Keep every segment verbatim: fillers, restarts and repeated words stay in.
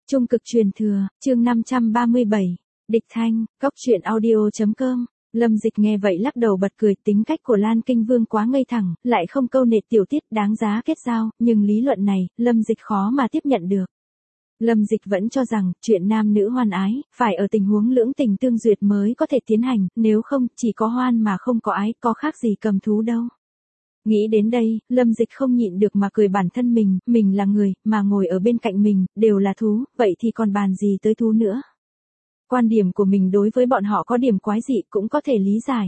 Trung cực truyền thừa, chương năm trăm ba mươi bảy, địch thanh, góc truyện audio chấm com. Lâm Dịch nghe vậy lắc đầu bật cười, tính cách của Lan Kinh Vương quá ngây thẳng, lại không câu nệ tiểu tiết đáng giá kết giao, nhưng lý luận này, Lâm Dịch khó mà tiếp nhận được. Lâm Dịch vẫn cho rằng, chuyện nam nữ hoan ái, phải ở tình huống lưỡng tình tương duyệt mới có thể tiến hành, nếu không, chỉ có hoan mà không có ái, có khác gì cầm thú đâu. Nghĩ đến đây, Lâm Dịch không nhịn được mà cười bản thân mình, mình là người, mà ngồi ở bên cạnh mình, đều là thú, vậy thì còn bàn gì tới thú nữa. Quan điểm của mình đối với bọn họ có điểm quái dị cũng có thể lý giải.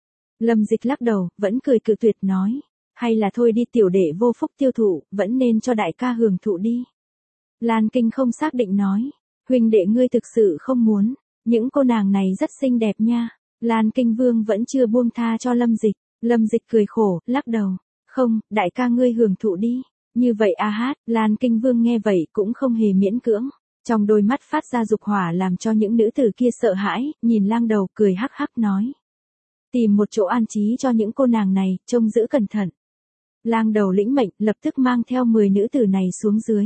Lâm Dịch lắc đầu, vẫn cười cự tuyệt nói, hay là thôi đi tiểu đệ vô phúc tiêu thụ, vẫn nên cho đại ca hưởng thụ đi. Lan Kinh không xác định nói, huynh đệ ngươi thực sự không muốn, những cô nàng này rất xinh đẹp nha. Lan Kinh Vương vẫn chưa buông tha cho Lâm Dịch. Lâm Dịch cười khổ, lắc đầu, không, đại ca ngươi hưởng thụ đi. Như vậy a hát, Lan Kinh Vương nghe vậy cũng không hề miễn cưỡng. Trong đôi mắt phát ra dục hỏa làm cho những nữ tử kia sợ hãi, nhìn lang đầu cười hắc hắc nói. Tìm một chỗ an trí cho những cô nàng này, trông giữ cẩn thận. Lang đầu lĩnh mệnh, lập tức mang theo mười nữ tử này xuống dưới.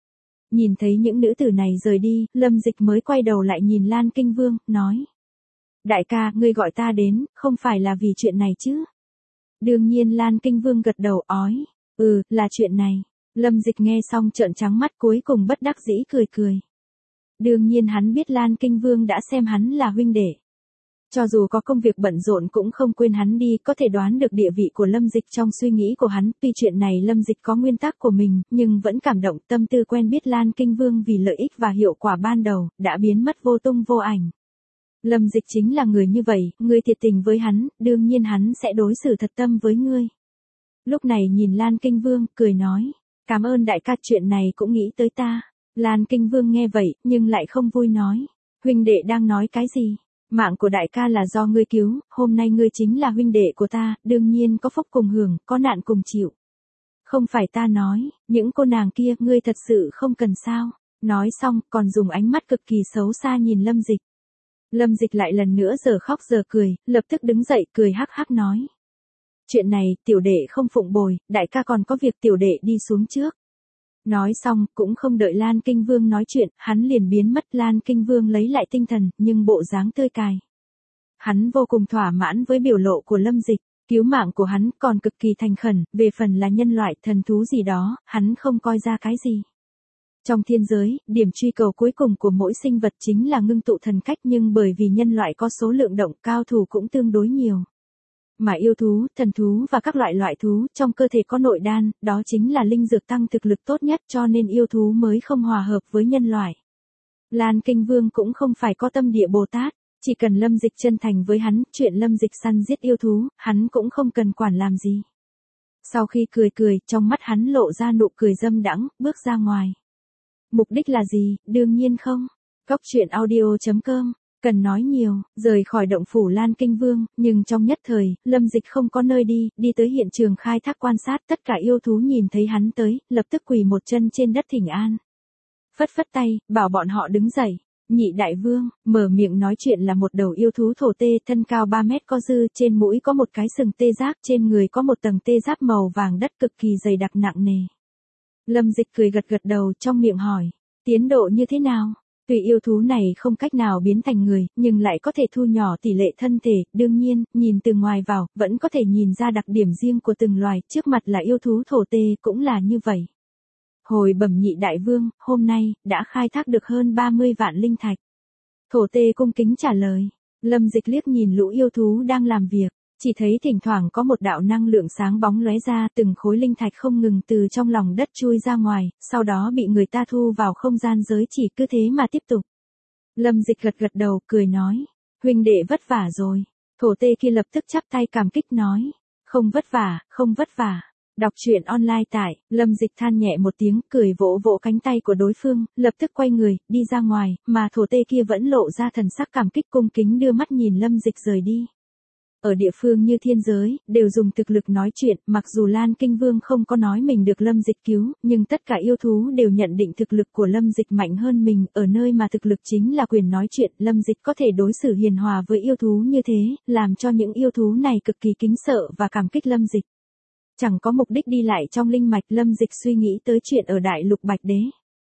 Nhìn thấy những nữ tử này rời đi, Lâm Dịch mới quay đầu lại nhìn Lan Kinh Vương, nói. Đại ca, ngươi gọi ta đến, không phải là vì chuyện này chứ? Đương nhiên Lan Kinh Vương gật đầu ói, ừ, là chuyện này. Lâm Dịch nghe xong trợn trắng mắt cuối cùng bất đắc dĩ cười cười. Đương nhiên hắn biết Lan Kinh Vương đã xem hắn là huynh đệ. Cho dù có công việc bận rộn cũng không quên hắn đi, có thể đoán được địa vị của Lâm Dịch trong suy nghĩ của hắn. Tuy chuyện này Lâm Dịch có nguyên tắc của mình, nhưng vẫn cảm động tâm tư quen biết Lan Kinh Vương vì lợi ích và hiệu quả ban đầu, đã biến mất vô tung vô ảnh. Lâm Dịch chính là người như vậy, ngươi thiệt tình với hắn, đương nhiên hắn sẽ đối xử thật tâm với ngươi. Lúc này nhìn Lan Kinh Vương, cười nói, cảm ơn đại ca, chuyện này cũng nghĩ tới ta. Lan Kinh Vương nghe vậy, nhưng lại không vui nói, huynh đệ đang nói cái gì? Mạng của đại ca là do ngươi cứu, hôm nay ngươi chính là huynh đệ của ta, đương nhiên có phúc cùng hưởng, có nạn cùng chịu. Không phải ta nói, những cô nàng kia, ngươi thật sự không cần sao? Nói xong, còn dùng ánh mắt cực kỳ xấu xa nhìn Lâm Dịch. Lâm Dịch lại lần nữa giờ khóc giờ cười, lập tức đứng dậy cười hắc hắc nói. Chuyện này, tiểu đệ không phụng bồi, đại ca còn có việc tiểu đệ đi xuống trước. Nói xong, cũng không đợi Lan Kinh Vương nói chuyện, hắn liền biến mất. Lan Kinh Vương lấy lại tinh thần, nhưng bộ dáng tươi cài. Hắn vô cùng thỏa mãn với biểu lộ của Lâm Dịch, cứu mạng của hắn còn cực kỳ thành khẩn, về phần là nhân loại thần thú gì đó, hắn không coi ra cái gì. Trong thiên giới, điểm truy cầu cuối cùng của mỗi sinh vật chính là ngưng tụ thần cách, nhưng bởi vì nhân loại có số lượng động cao thủ cũng tương đối nhiều. Mà yêu thú, thần thú và các loại loại thú trong cơ thể có nội đan, đó chính là linh dược tăng thực lực tốt nhất, cho nên yêu thú mới không hòa hợp với nhân loại. Lan Kinh Vương cũng không phải có tâm địa Bồ Tát, chỉ cần Lâm Dịch chân thành với hắn, chuyện Lâm Dịch săn giết yêu thú, hắn cũng không cần quản làm gì. Sau khi cười cười, trong mắt hắn lộ ra nụ cười dâm đãng, bước ra ngoài. Mục đích là gì, đương nhiên không. Góc truyện audio chấm com. Cần nói nhiều, rời khỏi động phủ Lan Kinh Vương, nhưng trong nhất thời, Lâm Dịch không có nơi đi, đi tới hiện trường khai thác quan sát, tất cả yêu thú nhìn thấy hắn tới, lập tức quỳ một chân trên đất thỉnh an. Phất phất tay, bảo bọn họ đứng dậy. Nhị đại vương, mở miệng nói chuyện là một đầu yêu thú thổ tê, thân cao ba mét có dư, trên mũi có một cái sừng tê giác, trên người có một tầng tê giáp màu vàng đất cực kỳ dày đặc nặng nề. Lâm Dịch cười gật gật đầu, trong miệng hỏi, tiến độ như thế nào? Tuy yêu thú này không cách nào biến thành người, nhưng lại có thể thu nhỏ tỷ lệ thân thể, đương nhiên, nhìn từ ngoài vào, vẫn có thể nhìn ra đặc điểm riêng của từng loài, trước mặt là yêu thú thổ tê cũng là như vậy. Hồi bẩm nhị đại vương, hôm nay, đã khai thác được hơn ba mươi vạn linh thạch. Thổ tê cung kính trả lời, Lâm Dịch liếc nhìn lũ yêu thú đang làm việc. Chỉ thấy thỉnh thoảng có một đạo năng lượng sáng bóng lóe ra, từng khối linh thạch không ngừng từ trong lòng đất chui ra ngoài, sau đó bị người ta thu vào không gian giới chỉ, cứ thế mà tiếp tục. Lâm Dịch gật gật đầu, cười nói, huynh đệ vất vả rồi. Thổ tê kia lập tức chắp tay cảm kích nói, không vất vả, không vất vả. Đọc truyện online tại, Lâm Dịch than nhẹ một tiếng, cười vỗ vỗ cánh tay của đối phương, lập tức quay người, đi ra ngoài, mà thổ tê kia vẫn lộ ra thần sắc cảm kích cung kính đưa mắt nhìn Lâm Dịch rời đi. Ở địa phương như thiên giới, đều dùng thực lực nói chuyện, mặc dù Lan Kinh Vương không có nói mình được Lâm Dịch cứu, nhưng tất cả yêu thú đều nhận định thực lực của Lâm Dịch mạnh hơn mình, ở nơi mà thực lực chính là quyền nói chuyện, Lâm Dịch có thể đối xử hiền hòa với yêu thú như thế, làm cho những yêu thú này cực kỳ kính sợ và cảm kích Lâm Dịch. Chẳng có mục đích đi lại trong linh mạch, Lâm Dịch suy nghĩ tới chuyện ở Đại Lục Bạch Đế.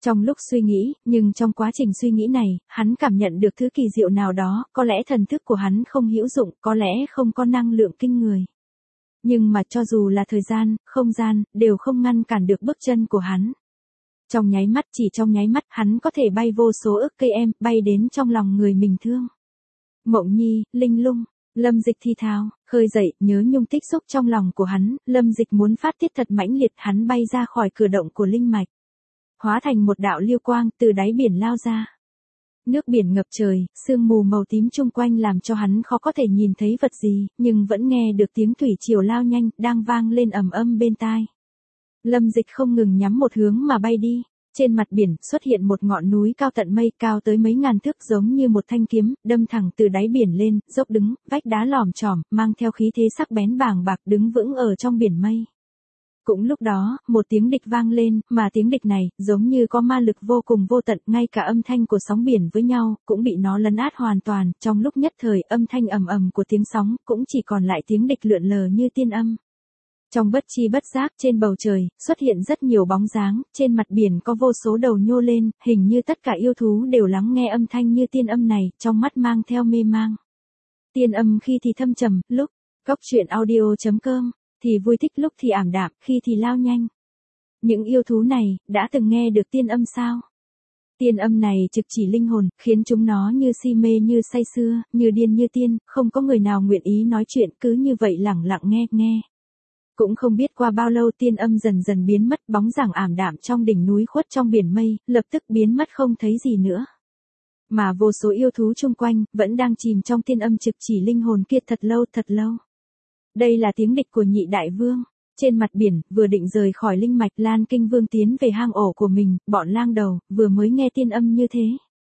Trong lúc suy nghĩ, nhưng trong quá trình suy nghĩ này, hắn cảm nhận được thứ kỳ diệu nào đó, có lẽ thần thức của hắn không hữu dụng, có lẽ không có năng lượng kinh người. Nhưng mà cho dù là thời gian, không gian, đều không ngăn cản được bước chân của hắn. Trong nháy mắt, chỉ trong nháy mắt, hắn có thể bay vô số ức cây em, bay đến trong lòng người mình thương. Mộng Nhi, Linh Lung, Lâm Dịch thi thào, khơi dậy, nhớ nhung tích xúc trong lòng của hắn, Lâm Dịch muốn phát tiết thật mãnh liệt, hắn bay ra khỏi cửa động của linh mạch. Hóa thành một đạo liêu quang, từ đáy biển lao ra. Nước biển ngập trời, sương mù màu tím chung quanh làm cho hắn khó có thể nhìn thấy vật gì, nhưng vẫn nghe được tiếng thủy triều lao nhanh, đang vang lên ầm ầm bên tai. Lâm Dịch không ngừng nhắm một hướng mà bay đi. Trên mặt biển xuất hiện một ngọn núi cao tận mây, cao tới mấy ngàn thước, giống như một thanh kiếm, đâm thẳng từ đáy biển lên, dốc đứng, vách đá lòm chòm, mang theo khí thế sắc bén bàng bạc, đứng vững ở trong biển mây. Cũng lúc đó, một tiếng địch vang lên, mà tiếng địch này, giống như có ma lực vô cùng vô tận, ngay cả âm thanh của sóng biển với nhau, cũng bị nó lấn át hoàn toàn, trong lúc nhất thời, âm thanh ầm ầm của tiếng sóng, cũng chỉ còn lại tiếng địch lượn lờ như tiên âm. Trong bất chi bất giác, trên bầu trời, xuất hiện rất nhiều bóng dáng, trên mặt biển có vô số đầu nhô lên, hình như tất cả yêu thú đều lắng nghe âm thanh như tiên âm này, trong mắt mang theo mê mang. Tiên âm khi thì thâm trầm, lúc, góc truyện audio chấm com, thì vui thích, lúc thì ảm đạm, khi thì lao nhanh. Những yêu thú này, đã từng nghe được tiên âm sao? Tiên âm này trực chỉ linh hồn, khiến chúng nó như si mê như say sưa, như điên như tiên, không có người nào nguyện ý nói chuyện, cứ như vậy lẳng lặng nghe, nghe. Cũng không biết qua bao lâu tiên âm dần dần biến mất, bóng dáng ảm đạm trong đỉnh núi khuất trong biển mây, lập tức biến mất không thấy gì nữa. Mà vô số yêu thú chung quanh, vẫn đang chìm trong tiên âm trực chỉ linh hồn kia thật lâu thật lâu. Đây là tiếng địch của nhị đại vương. Trên mặt biển, vừa định rời khỏi linh mạch, Lan Kinh Vương tiến về hang ổ của mình, bọn lang đầu, vừa mới nghe tiên âm như thế.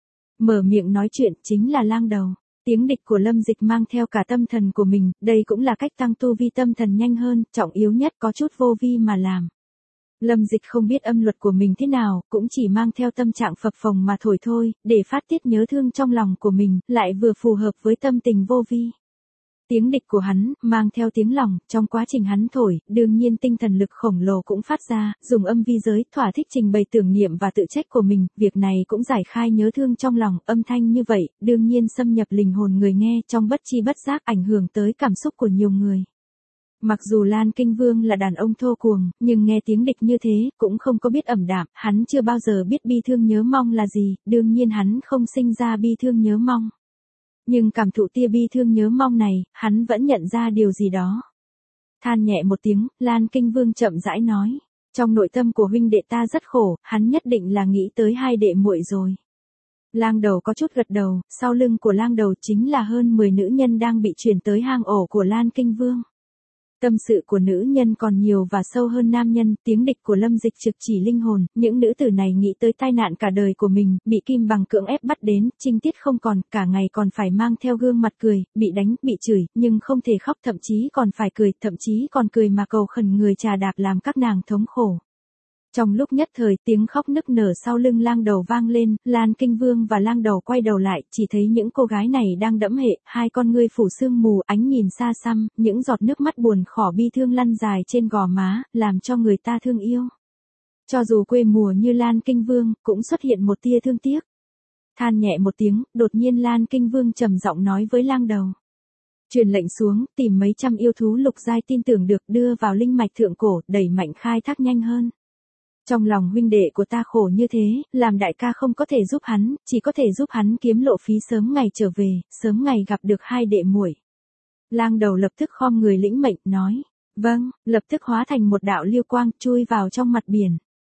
Mở miệng nói chuyện, chính là lang đầu. Tiếng địch của Lâm Dịch mang theo cả tâm thần của mình, đây cũng là cách tăng tu vi tâm thần nhanh hơn, trọng yếu nhất có chút vô vi mà làm. Lâm Dịch không biết âm luật của mình thế nào, cũng chỉ mang theo tâm trạng phập phồng mà thổi thôi, để phát tiết nhớ thương trong lòng của mình, lại vừa phù hợp với tâm tình vô vi. Tiếng địch của hắn, mang theo tiếng lòng, trong quá trình hắn thổi, đương nhiên tinh thần lực khổng lồ cũng phát ra, dùng âm vi giới, thỏa thích trình bày tưởng niệm và tự trách của mình, việc này cũng giải khai nhớ thương trong lòng, âm thanh như vậy, đương nhiên xâm nhập linh hồn người nghe, trong bất chi bất giác ảnh hưởng tới cảm xúc của nhiều người. Mặc dù Lan Kinh Vương là đàn ông thô cuồng, nhưng nghe tiếng địch như thế, cũng không có biết ẩm đạm, hắn chưa bao giờ biết bi thương nhớ mong là gì, đương nhiên hắn không sinh ra bi thương nhớ mong. Nhưng cảm thụ tia bi thương nhớ mong này, hắn vẫn nhận ra điều gì đó. Than nhẹ một tiếng, Lan Kinh Vương chậm rãi nói. Trong nội tâm của huynh đệ ta rất khổ, hắn nhất định là nghĩ tới hai đệ muội rồi. Lang đầu có chút gật đầu, sau lưng của lang đầu chính là hơn mười nữ nhân đang bị chuyển tới hang ổ của Lan Kinh Vương. Tâm sự của nữ nhân còn nhiều và sâu hơn nam nhân, tiếng địch của Lâm Dịch trực chỉ linh hồn, những nữ tử này nghĩ tới tai nạn cả đời của mình, bị kim bằng cưỡng ép bắt đến, trinh tiết không còn, cả ngày còn phải mang theo gương mặt cười, bị đánh, bị chửi, nhưng không thể khóc, thậm chí còn phải cười, thậm chí còn cười mà cầu khẩn người trà đạp làm các nàng thống khổ. Trong lúc nhất thời, tiếng khóc nức nở sau lưng lang đầu vang lên, Lan Kinh Vương và lang đầu quay đầu lại, chỉ thấy những cô gái này đang đẫm hệ, hai con ngươi phủ sương mù, ánh nhìn xa xăm, những giọt nước mắt buồn khổ bi thương lăn dài trên gò má, làm cho người ta thương yêu. Cho dù quê mùa như Lan Kinh Vương, cũng xuất hiện một tia thương tiếc. Than nhẹ một tiếng, đột nhiên Lan Kinh Vương trầm giọng nói với lang đầu. Truyền lệnh xuống, tìm mấy trăm yêu thú lục giai tin tưởng được đưa vào linh mạch thượng cổ, đẩy mạnh khai thác nhanh hơn. Trong lòng huynh đệ của ta khổ như thế, làm đại ca không có thể giúp hắn, chỉ có thể giúp hắn kiếm lộ phí sớm ngày trở về, sớm ngày gặp được hai đệ muội. Lang đầu lập tức khom người lĩnh mệnh, nói, vâng, lập tức hóa thành một đạo liêu quang, chui vào trong mặt biển.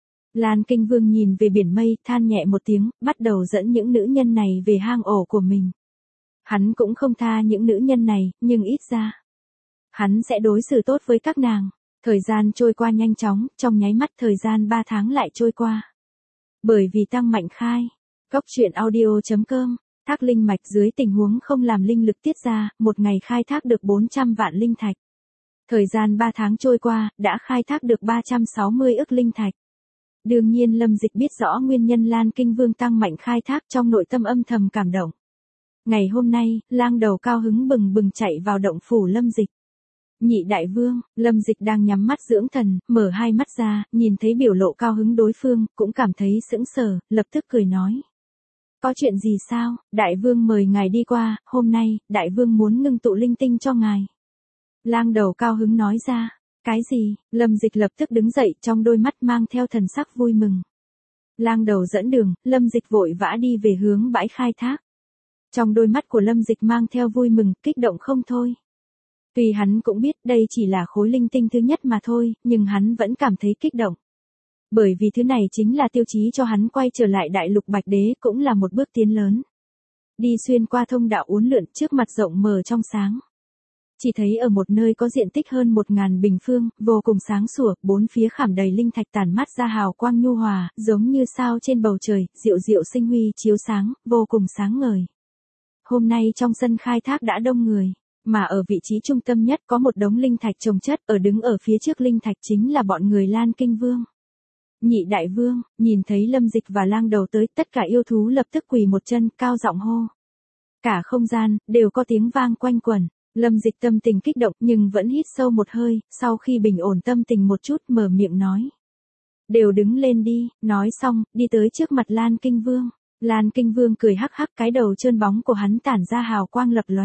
Lan Kinh Vương nhìn về biển mây, than nhẹ một tiếng, bắt đầu dẫn những nữ nhân này về hang ổ của mình. Hắn cũng không tha những nữ nhân này, nhưng ít ra, hắn sẽ đối xử tốt với các nàng. Thời gian trôi qua nhanh chóng, trong nháy mắt thời gian ba tháng lại trôi qua. Bởi vì tăng mạnh khai, góc truyện audio chấm com, thác linh mạch dưới tình huống không làm linh lực tiết ra, một ngày khai thác được bốn trăm vạn linh thạch. Thời gian ba tháng trôi qua, đã khai thác được ba trăm sáu mươi ức linh thạch. Đương nhiên Lâm Dịch biết rõ nguyên nhân Lan Kinh Vương tăng mạnh khai thác, trong nội tâm âm thầm cảm động. Ngày hôm nay, lang đầu cao hứng bừng bừng chạy vào động phủ Lâm Dịch. Nhị đại vương, Lâm Dịch đang nhắm mắt dưỡng thần, mở hai mắt ra, nhìn thấy biểu lộ cao hứng đối phương, cũng cảm thấy sững sờ, lập tức cười nói. Có chuyện gì sao, đại vương mời ngài đi qua, hôm nay, đại vương muốn ngưng tụ linh tinh cho ngài. Lang đầu cao hứng nói ra, cái gì, Lâm Dịch lập tức đứng dậy, trong đôi mắt mang theo thần sắc vui mừng. Lang đầu dẫn đường, Lâm Dịch vội vã đi về hướng bãi khai thác. Trong đôi mắt của Lâm Dịch mang theo vui mừng, kích động không thôi. Tuy hắn cũng biết đây chỉ là khối linh tinh thứ nhất mà thôi, nhưng hắn vẫn cảm thấy kích động. Bởi vì thứ này chính là tiêu chí cho hắn quay trở lại đại lục Bạch Đế, cũng là một bước tiến lớn. Đi xuyên qua thông đạo uốn lượn, trước mặt rộng mở trong sáng. Chỉ thấy ở một nơi có diện tích hơn một ngàn bình phương, vô cùng sáng sủa, bốn phía khảm đầy linh thạch tản mát ra hào quang nhu hòa, giống như sao trên bầu trời, diệu diệu sinh huy chiếu sáng, vô cùng sáng ngời. Hôm nay trong sân khai thác đã đông người, mà ở vị trí trung tâm nhất có một đống linh thạch chồng chất, ở đứng ở phía trước linh thạch chính là bọn người Lan Kinh Vương. Nhị đại vương, nhìn thấy Lâm Dịch và Lang đầu tới, tất cả yêu thú lập tức quỳ một chân, cao giọng hô. Cả không gian, đều có tiếng vang quanh quẩn. Lâm Dịch tâm tình kích động nhưng vẫn hít sâu một hơi, sau khi bình ổn tâm tình một chút mở miệng nói. Đều đứng lên đi, nói xong, đi tới trước mặt Lan Kinh Vương. Lan Kinh Vương cười hắc hắc, cái đầu trơn bóng của hắn tản ra hào quang lập lòe.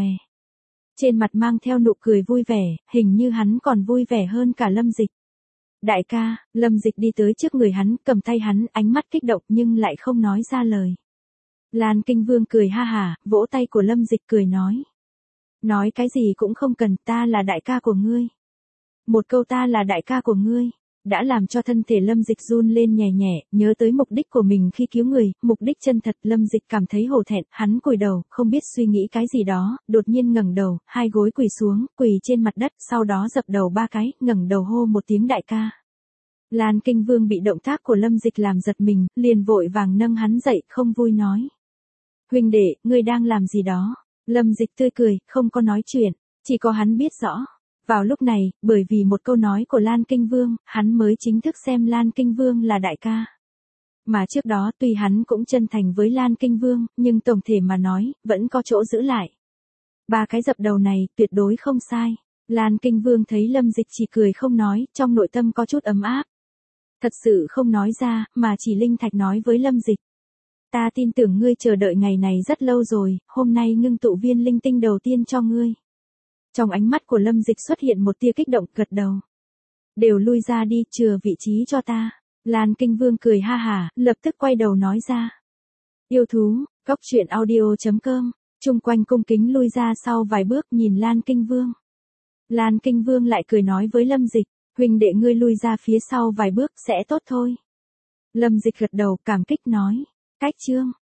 Trên mặt mang theo nụ cười vui vẻ, hình như hắn còn vui vẻ hơn cả Lâm Dịch. Đại ca, Lâm Dịch đi tới trước người hắn, cầm tay hắn, ánh mắt kích động nhưng lại không nói ra lời. Lan Kinh Vương cười ha hả, vỗ tay của Lâm Dịch cười nói. Nói cái gì cũng không cần, ta là đại ca của ngươi. Một câu ta là đại ca của ngươi, đã làm cho thân thể Lâm Dịch run lên nhẹ nhẹ, nhớ tới mục đích của mình khi cứu người, mục đích chân thật. Lâm Dịch cảm thấy hổ thẹn, hắn cúi đầu, không biết suy nghĩ cái gì đó, đột nhiên ngẩng đầu, hai gối quỳ xuống, quỳ trên mặt đất, sau đó dập đầu ba cái, ngẩng đầu hô một tiếng đại ca. Lan Kinh Vương bị động tác của Lâm Dịch làm giật mình, liền vội vàng nâng hắn dậy, không vui nói. Huynh đệ, ngươi đang làm gì đó? Lâm Dịch tươi cười, không có nói chuyện, chỉ có hắn biết rõ. Vào lúc này, bởi vì một câu nói của Lan Kinh Vương, hắn mới chính thức xem Lan Kinh Vương là đại ca. Mà trước đó tuy hắn cũng chân thành với Lan Kinh Vương, nhưng tổng thể mà nói, vẫn có chỗ giữ lại. Ba cái dập đầu này, tuyệt đối không sai. Lan Kinh Vương thấy Lâm Dịch chỉ cười không nói, trong nội tâm có chút ấm áp. Thật sự không nói ra, mà chỉ linh thạch nói với Lâm Dịch. Ta tin tưởng ngươi chờ đợi ngày này rất lâu rồi, hôm nay ngưng tụ viên linh tinh đầu tiên cho ngươi. Trong ánh mắt của Lâm Dịch xuất hiện một tia kích động, gật đầu. Đều lui ra đi, chừa vị trí cho ta. Lan Kinh Vương cười ha hả, lập tức quay đầu nói ra. Yêu thú, góc truyện audio chấm com, chung quanh cung kính lui ra sau vài bước nhìn Lan Kinh Vương. Lan Kinh Vương lại cười nói với Lâm Dịch, huynh đệ ngươi lui ra phía sau vài bước sẽ tốt thôi. Lâm Dịch gật đầu cảm kích nói. Cách chương